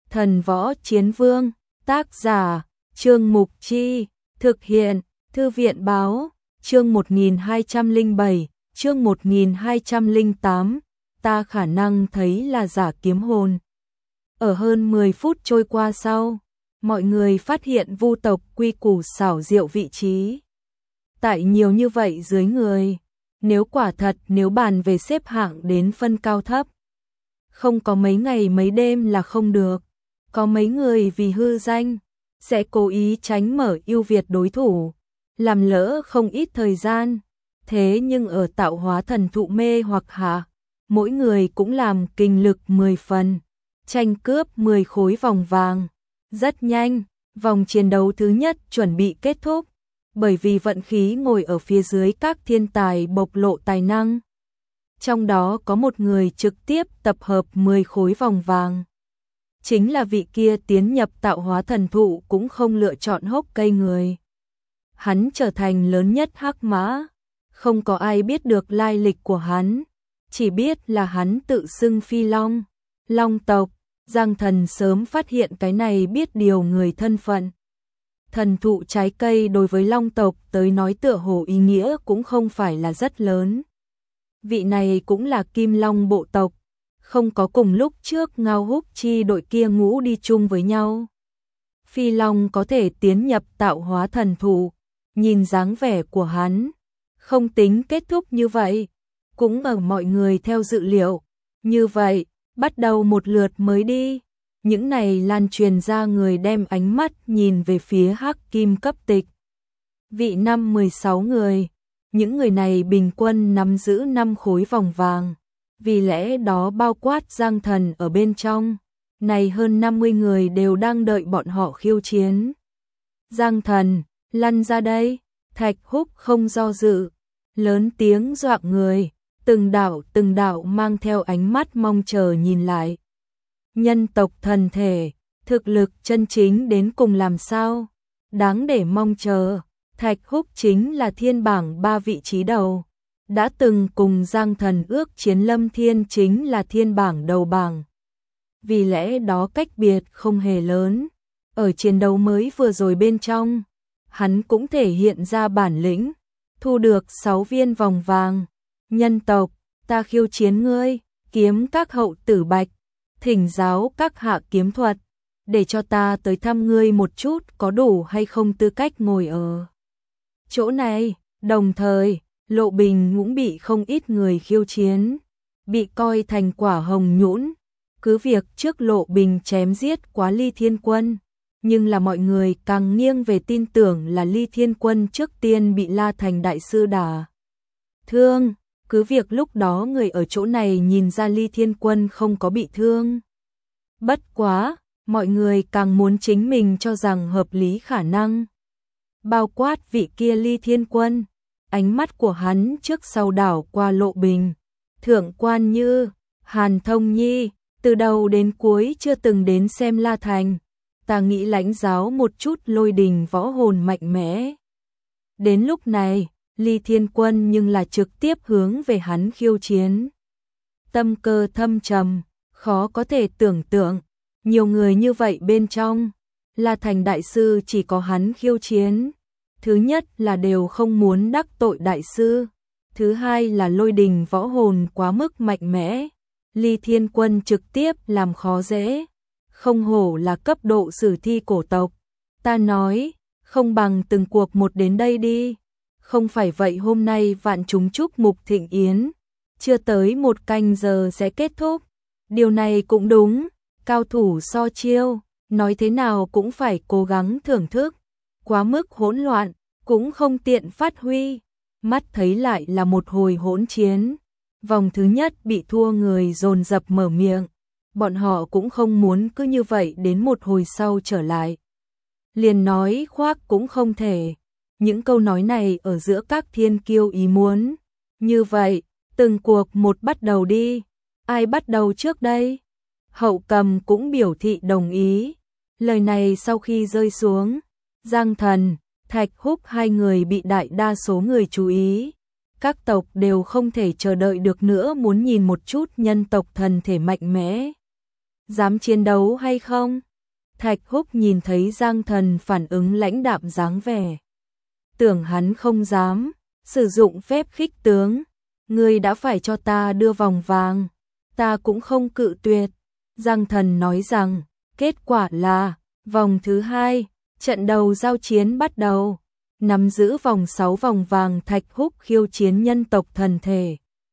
Thần Võ Chiến Vương, tác giả, Trương Mục Chi, thực hiện, Thư viện Báo, chương 1207, chương 1208, ta khả năng thấy là giả kiếm hồn. Ở hơn 10 phút trôi qua sau, mọi người phát hiện Vu tộc quy củ xảo diệu vị trí. Tại nhiều như vậy dưới người, nếu quả thật nếu bàn về xếp hạng đến phân cao thấp, không có mấy ngày mấy đêm là không được. Có mấy người vì hư danh, sẽ cố ý tránh mở ưu việt đối thủ, làm lỡ không ít thời gian. Thế nhưng ở tạo hóa thần thụ mê hoặc hạ, mỗi người cũng làm kinh lực 10 phần, tranh cướp 10 khối vòng vàng. Rất nhanh, vòng chiến đấu thứ nhất chuẩn bị kết thúc, bởi vì vận khí ngồi ở phía dưới các thiên tài bộc lộ tài năng. Trong đó có một người trực tiếp tập hợp 10 khối vòng vàng. Chính là vị kia tiến nhập tạo hóa thần thụ cũng không lựa chọn hốc cây người. Hắn trở thành lớn nhất hắc mã, không có ai biết được lai lịch của hắn, chỉ biết là hắn tự xưng Phi Long, Long tộc. Giang Thần sớm phát hiện cái này biết điều người thân phận. Thần thụ trái cây đối với Long tộc tới nói tựa hồ ý nghĩa cũng không phải là rất lớn. Vị này cũng là Kim Long bộ tộc, không có cùng lúc trước Ngao Húc Chi đội kia ngũ đi chung với nhau. Phi Long có thể tiến nhập tạo hóa thần thụ, nhìn dáng vẻ của hắn, không tính kết thúc như vậy, cũng ở mọi người theo dự liệu. Như vậy, bắt đầu một lượt mới đi. Những này lan truyền ra người đem ánh mắt nhìn về phía Hắc Kim cấp tịch. Vị năm 16 người, những người này bình quân nắm giữ 5 khối vòng vàng, vì lẽ đó bao quát Giang Thần ở bên trong. Này hơn 50 người đều đang đợi bọn họ khiêu chiến. Giang Thần, lăn ra đây. Thạch Húc không do dự, lớn tiếng dọa người, từng đạo mang theo ánh mắt mong chờ nhìn lại. Nhân tộc thần thể, thực lực chân chính đến cùng làm sao? Đáng để mong chờ. Thạch Húc chính là thiên bảng 3 vị trí đầu. Đã từng cùng Giang Thần ước chiến Lâm Thiên chính là thiên bảng đầu bảng. Vì lẽ đó cách biệt không hề lớn. Ở chiến đấu mới vừa rồi bên trong, hắn cũng thể hiện ra bản lĩnh, thu được 6 viên vòng vàng. Nhân tộc, ta khiêu chiến ngươi, kiếm các hậu tử bạch, thỉnh giáo các hạ kiếm thuật, để cho ta tới thăm ngươi một chút có đủ hay không tư cách ngồi ở chỗ này. Đồng thời, Lộ Bình cũng bị không ít người khiêu chiến, bị coi thành quả hồng nhũn. Cứ việc trước Lộ Bình chém giết quá Ly Thiên Quân, nhưng là mọi người càng nghiêng về tin tưởng là Ly Thiên Quân trước tiên bị La Thành đại sư đả thương. Cứ việc lúc đó người ở chỗ này nhìn ra Ly Thiên Quân không có bị thương. Bất quá, mọi người càng muốn chính mình cho rằng hợp lý khả năng. Bao quát vị kia Ly Thiên Quân, ánh mắt của hắn trước sau đảo qua Lộ Bình. Thượng quan Như, Hàn Thông Nhi, từ đầu đến cuối chưa từng đến xem La Thành. Ta nghĩ lãnh giáo một chút lôi đình võ hồn mạnh mẽ. Đến lúc này, Ly Thiên Quân nhưng là trực tiếp hướng về hắn khiêu chiến. Tâm cơ thâm trầm, khó có thể tưởng tượng, nhiều người như vậy bên trong, La Thành đại sư chỉ có hắn khiêu chiến. Thứ nhất là đều không muốn đắc tội đại sư, thứ hai là lôi đình võ hồn quá mức mạnh mẽ. Ly Thiên Quân trực tiếp làm khó dễ, không hổ là cấp độ sử thi cổ tộc. Ta nói, không bằng từng cuộc một đến đây đi. Không phải vậy hôm nay vạn chúng chúc mục thịnh yến, chưa tới 1 canh giờ sẽ kết thúc. Điều này cũng đúng, cao thủ so chiêu, nói thế nào cũng phải cố gắng thưởng thức. Quá mức hỗn loạn, cũng không tiện phát huy. Mắt thấy lại là một hồi hỗn chiến. Vòng thứ nhất bị thua người dồn dập mở miệng. Bọn họ cũng không muốn cứ như vậy đến một hồi sau trở lại. Liền nói khoác cũng không thể. Những câu nói này ở giữa các thiên kiêu ý muốn. Như vậy, từng cuộc một bắt đầu đi. Ai bắt đầu trước đây? Hậu Cầm cũng biểu thị đồng ý. Lời này sau khi rơi xuống, Giang Thần, Thạch Húc hai người bị đại đa số người chú ý. Các tộc đều không thể chờ đợi được nữa muốn nhìn một chút nhân tộc thần thể mạnh mẽ. dám chiến đấu hay không? Thạch Húc nhìn thấy Giang Thần phản ứng lãnh đạm dáng vẻ, tưởng hắn không dám, sử dụng phép khích tướng, ngươi đã phải cho ta đưa vòng vàng, ta cũng không cự tuyệt. Giang Thần nói rằng, kết quả là, vòng thứ 2, trận đầu giao chiến bắt đầu, nắm giữ vòng 6 vòng vàng Thạch Húc khiêu chiến nhân tộc thần thể.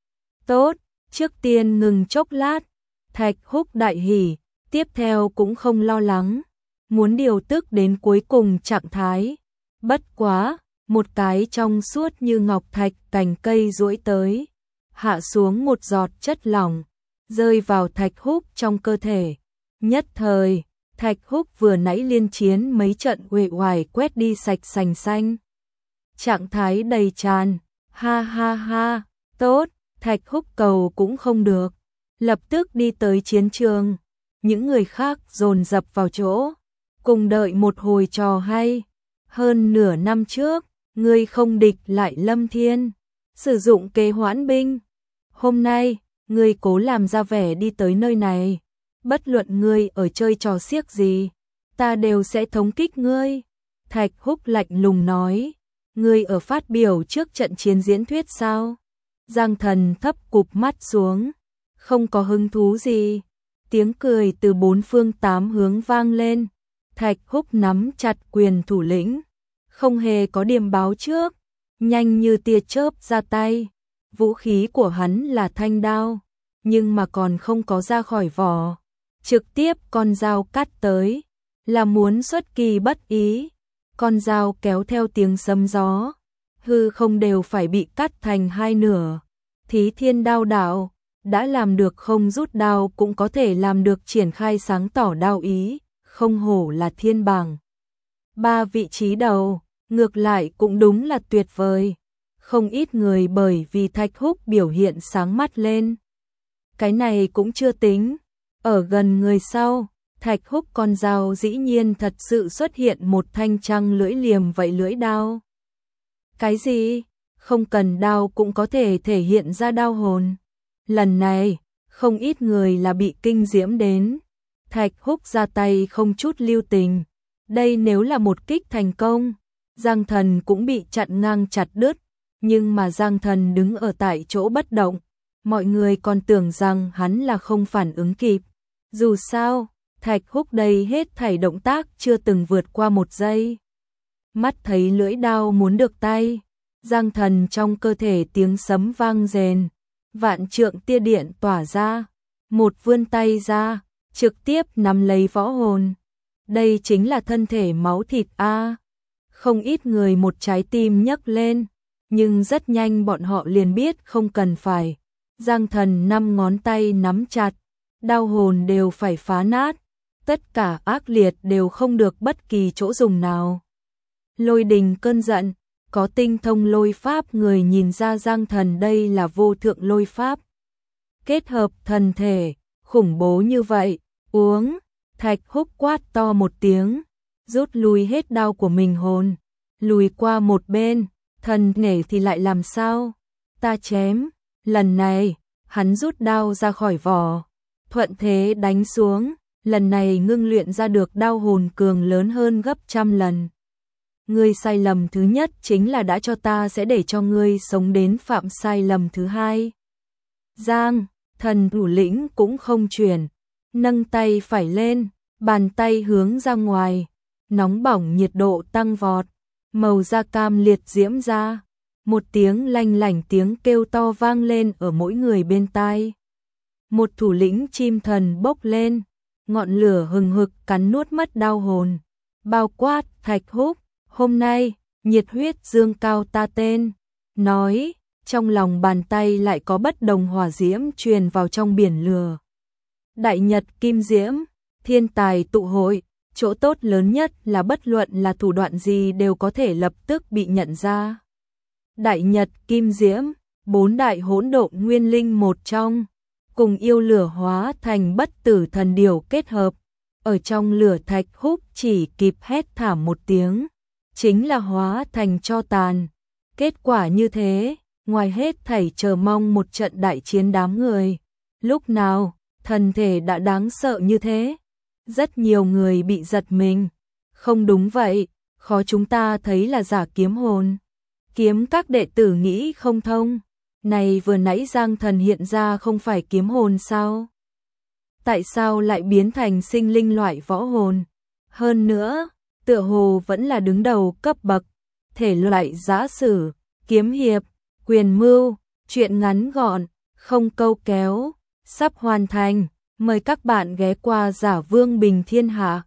Tốt, trước tiên ngừng chốc lát, Thạch Húc đại hỉ, tiếp theo cũng không lo lắng, muốn điều tức đến cuối cùng trạng thái. Bất quá, một cái trong suốt như ngọc thạch cành cây duỗi tới, hạ xuống một giọt chất lỏng, rơi vào Thạch Húc trong cơ thể. Nhất thời, Thạch Húc vừa nãy liên chiến mấy trận uể oải quét đi sạch sành xanh. Trạng thái đầy tràn, ha ha ha, tốt, Thạch Húc cầu cũng không được, lập tức đi tới chiến trường. Những người khác dồn dập vào chỗ, cùng đợi một hồi trò hay. Hơn nửa năm trước, ngươi không địch lại Lâm Thiên, sử dụng kế hoãn binh. Hôm nay, ngươi cố làm ra vẻ đi tới nơi này, bất luận ngươi ở chơi trò xiếc gì, ta đều sẽ thống kích ngươi. Thạch Húc lạnh lùng nói, ngươi ở phát biểu trước trận chiến diễn thuyết sao? Giang Thần thấp cụp mắt xuống, không có hứng thú gì. Tiếng cười từ bốn phương tám hướng vang lên. Thạch Húc nắm chặt quyền thủ lĩnh, không hề có điểm báo trước, nhanh như tia chớp ra tay. Vũ khí của hắn là thanh đao, nhưng mà còn không có ra khỏi vỏ, trực tiếp con dao cắt tới, là muốn xuất kỳ bất ý. Con dao kéo theo tiếng sấm gió, hư không đều phải bị cắt thành hai nửa. Thí Thiên Đao đạo đã làm được không rút đao cũng có thể làm được triển khai sáng tỏ đao ý, không hổ là thiên bảng 3 vị trí đầu, ngược lại cũng đúng là tuyệt vời. Không ít người bởi vì Thạch Húc biểu hiện sáng mắt lên. Cái này cũng chưa tính, ở gần người sau, Thạch Húc con dao dĩ nhiên thật sự xuất hiện một thanh trăng lưỡi liềm vậy lưỡi đao. Cái gì? Không cần đao cũng có thể thể hiện ra đao hồn. Lần này, không ít người là bị kinh diễm đến. Thạch Húc ra tay không chút lưu tình. Đây nếu là một kích thành công, Giang Thần cũng bị chặn ngang chặt đứt. Nhưng mà Giang Thần đứng ở tại chỗ bất động. Mọi người còn tưởng rằng hắn là không phản ứng kịp. Dù sao, Thạch Húc đây hết thảy động tác chưa từng vượt qua một giây. Mắt thấy lưỡi đao muốn được tay, Giang Thần trong cơ thể tiếng sấm vang rền, vạn trượng tia điện tỏa ra, một vươn tay ra, trực tiếp nắm lấy võ hồn. Đây chính là thân thể máu thịt a. Không ít người một trái tim nhấc lên, nhưng rất nhanh bọn họ liền biết không cần phải. Giang Thần 5 ngón tay nắm chặt, đao hồn đều phải phá nát, tất cả ác liệt đều không được bất kỳ chỗ dùng nào. Lôi đình cơn giận, có tinh thông lôi pháp người nhìn ra Giang Thần đây là vô thượng lôi pháp. Kết hợp thần thể, khủng bố như vậy, uống, Thạch Húc quát to một tiếng, rút lui hết đao của mình hồn, lùi qua một bên, thần thể thì lại làm sao? Ta chém, lần này, hắn rút đao ra khỏi vỏ, thuận thế đánh xuống, lần này ngưng luyện ra được đao hồn cường lớn hơn gấp trăm lần. Ngươi sai lầm thứ nhất chính là đã cho ta sẽ để cho ngươi sống đến phạm sai lầm thứ hai. Giang, Thần thủ lĩnh cũng không chuyển, nâng tay phải lên, bàn tay hướng ra ngoài, nóng bỏng nhiệt độ tăng vọt, màu da cam liệt diễm ra, một tiếng lanh lảnh tiếng kêu to vang lên ở mỗi người bên tai. Một thủ lĩnh chim thần bốc lên, ngọn lửa hừng hực cắn nuốt mất đao hồn, bao quát Thạch Húc. Hôm nay, nhiệt huyết dương cao ta tên, nói, trong lòng bàn tay lại có bất đồng hỏa diễm truyền vào trong biển lửa. Đại nhật kim diễm, thiên tài tụ hội, chỗ tốt lớn nhất là bất luận là thủ đoạn gì đều có thể lập tức bị nhận ra. Đại nhật kim diễm, 4 đại hỗn độn nguyên linh một trong, cùng yêu lửa hóa thành bất tử thần điểu kết hợp, ở trong lửa Thạch Húc chỉ kịp hét thảm một tiếng, chính là hóa thành tro tàn. Kết quả như thế, ngoài hết thảy chờ mong một trận đại chiến đám người. Lúc nào, Thần thể đã đáng sợ như thế. Rất nhiều người bị giật mình. Không đúng vậy, khó chúng ta thấy là giả kiếm hồn. Kiếm các đệ tử nghĩ không thông. Này vừa nãy Giang Thần hiện ra không phải kiếm hồn sao? Tại sao lại biến thành sinh linh loại võ hồn? Hơn nữa, tựa hồ vẫn là đứng đầu cấp bậc, thể loại giã sử, kiếm hiệp, quyền mưu, truyện ngắn gọn, không câu kéo, sắp hoàn thành. Mời các bạn ghé qua Giả Vương Bình Thiên Hạ.